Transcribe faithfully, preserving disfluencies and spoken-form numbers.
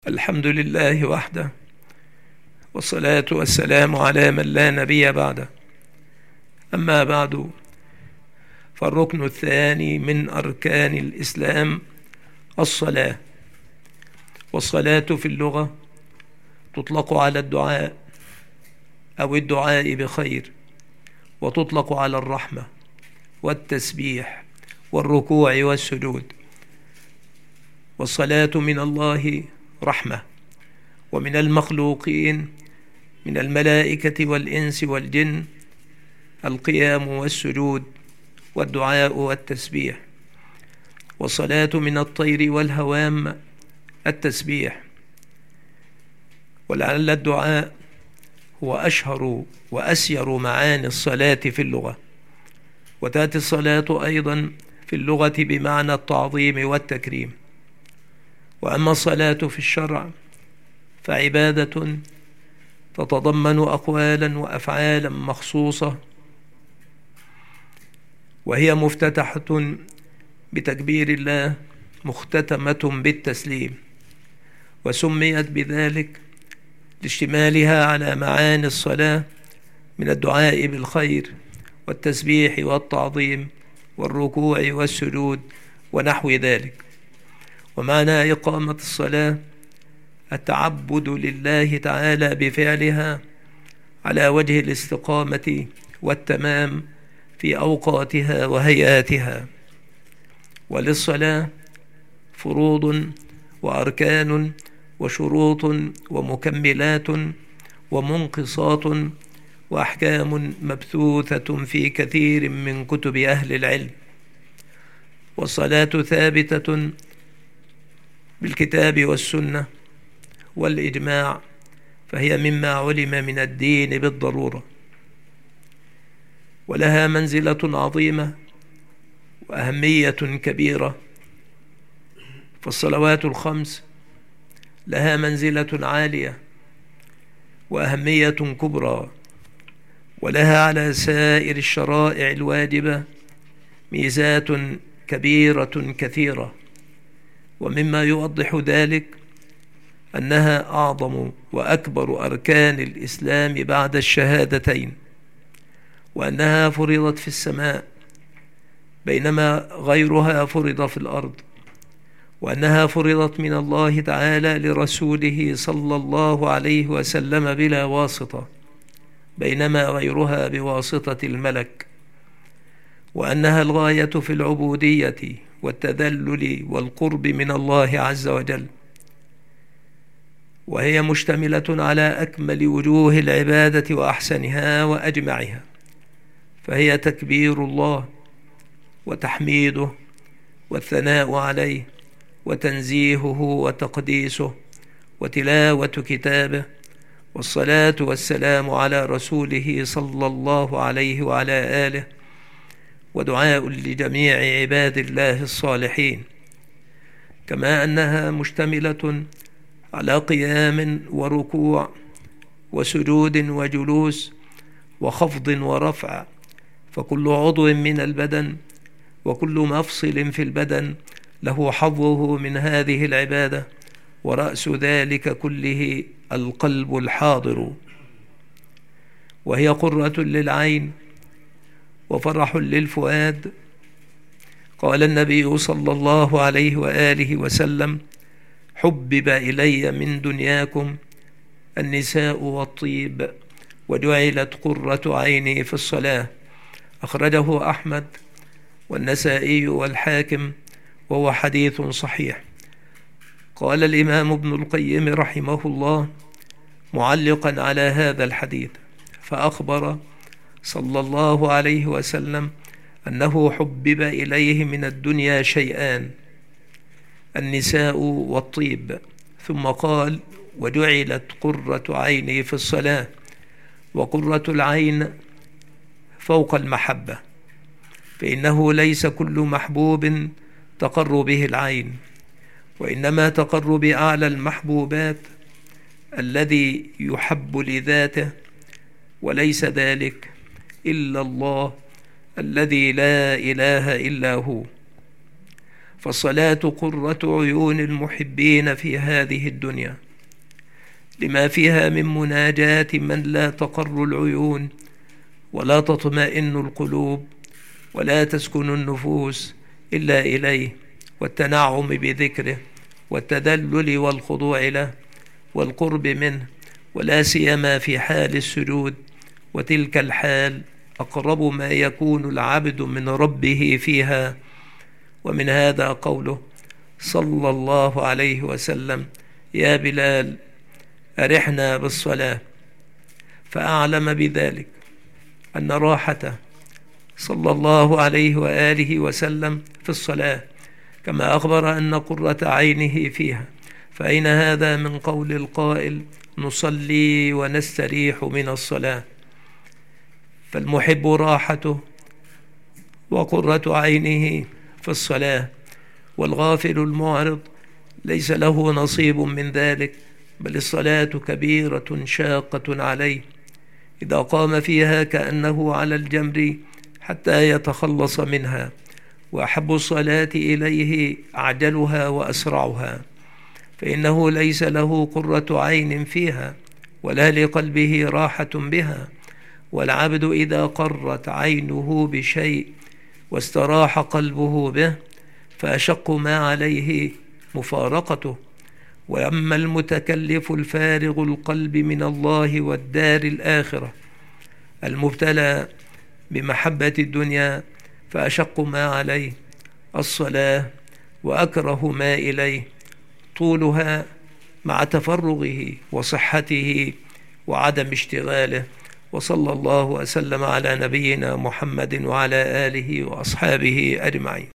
الحمد لله وحده، والصلاة والسلام على من لا نبي بعده. أما بعد، فالركن الثاني من أركان الإسلام الصلاة. والصلاة في اللغة تطلق على الدعاء أو الدعاء بخير، وتطلق على الرحمة والتسبيح والركوع والسجود. والصلاة من الله رحمة، ومن المخلوقين من الملائكة والإنس والجن القيام والسجود والدعاء والتسبيح. والصلاة من الطير والهوام التسبيح. ولعل الدعاء هو أشهر وأسير معاني الصلاة في اللغة. وتأتي الصلاة أيضا في اللغة بمعنى التعظيم والتكريم. وأما الصلاة في الشرع فعبادة تتضمن أقوالا وأفعالا مخصوصة، وهي مفتتحة بتكبير الله مختتمة بالتسليم، وسميت بذلك لاشتمالها على معاني الصلاة من الدعاء بالخير والتسبيح والتعظيم والركوع والسجود ونحو ذلك. ومعنى إقامة الصلاة التعبد لله تعالى بفعلها على وجه الاستقامة والتمام في أوقاتها وهيئاتها. وللصلاة فروض وأركان وشروط ومكملات ومنقصات وأحكام مبثوثة في كثير من كتب أهل العلم. والصلاة ثابتة بالكتاب والسنة والإجماع، فهي مما علم من الدين بالضرورة، ولها منزلة عظيمة وأهمية كبيرة. فالصلوات الخمس لها منزلة عالية وأهمية كبرى، ولها على سائر الشرائع الواجبة ميزات كبيرة كثيرة. ومما يوضح ذلك أنها أعظم وأكبر أركان الإسلام بعد الشهادتين، وأنها فرضت في السماء بينما غيرها فرض في الأرض، وأنها فرضت من الله تعالى لرسوله صلى الله عليه وسلم بلا واسطة بينما غيرها بواسطة الملك، وأنها الغاية في العبودية والتذلل والقرب من الله عز وجل. وهي مشتملة على أكمل وجوه العبادة وأحسنها وأجمعها، فهي تكبير الله وتحميده والثناء عليه وتنزيهه وتقديسه وتلاوة كتابه، والصلاة والسلام على رسوله صلى الله عليه وعلى آله، ودعاء لجميع عباد الله الصالحين. كما أنها مشتملة على قيام وركوع وسجود وجلوس وخفض ورفع، فكل عضو من البدن وكل مفصل في البدن له حظه من هذه العبادة، ورأس ذلك كله القلب الحاضر. وهي قرة للعين وفرح للفؤاد. قال النبي صلى الله عليه وآله وسلم: حبب إلي من دنياكم النساء والطيب، وجعلت قرة عيني في الصلاة. أخرجه أحمد والنسائي والحاكم، وهو حديث صحيح. قال الإمام ابن القيم رحمه الله معلقا على هذا الحديث، فأخبر صلى الله عليه وسلم أنه حبب إليه من الدنيا شيئان: النساء والطيب، ثم قال: وجعلت قرة عيني في الصلاة. وقرة العين فوق المحبة، فإنه ليس كل محبوب تقر به العين، وإنما تقر بأعلى المحبوبات الذي يحب لذاته، وليس ذلك إلا الله الذي لا إله إلا هو. فالصلاة قرة عيون المحبين في هذه الدنيا، لما فيها من مناجاة من لا تقر العيون ولا تطمئن القلوب ولا تسكن النفوس إلا إليه، والتنعم بذكره والتذلل والخضوع له والقرب منه، ولا سيما في حال السجود، وتلك الحال أقرب ما يكون العبد من ربه فيها. ومن هذا قوله صلى الله عليه وسلم: يا بلال أرحنا بالصلاة. فأعلم بذلك أن راحته صلى الله عليه وآله وسلم في الصلاة، كما أخبر أن قرة عينه فيها. فأين هذا من قول القائل: نصلي ونستريح من الصلاة؟ فالمحب راحته وقرة عينه في الصلاة، والغافل المعرض ليس له نصيب من ذلك، بل الصلاة كبيرة شاقة عليه، إذا قام فيها كأنه على الجمر حتى يتخلص منها، وأحب الصلاة إليه أعجلها وأسرعها، فإنه ليس له قرة عين فيها ولا لقلبه راحة بها. والعبد إذا قرت عينه بشيء واستراح قلبه به فأشق ما عليه مفارقته. وأما المتكلف الفارغ القلب من الله والدار الآخرة المبتلى بمحبة الدنيا فأشق ما عليه الصلاة، وأكره ما إليه طولها مع تفرغه وصحته وعدم اشتغاله. وصلى الله وسلم على نبينا محمد وعلى آله وأصحابه أجمعين.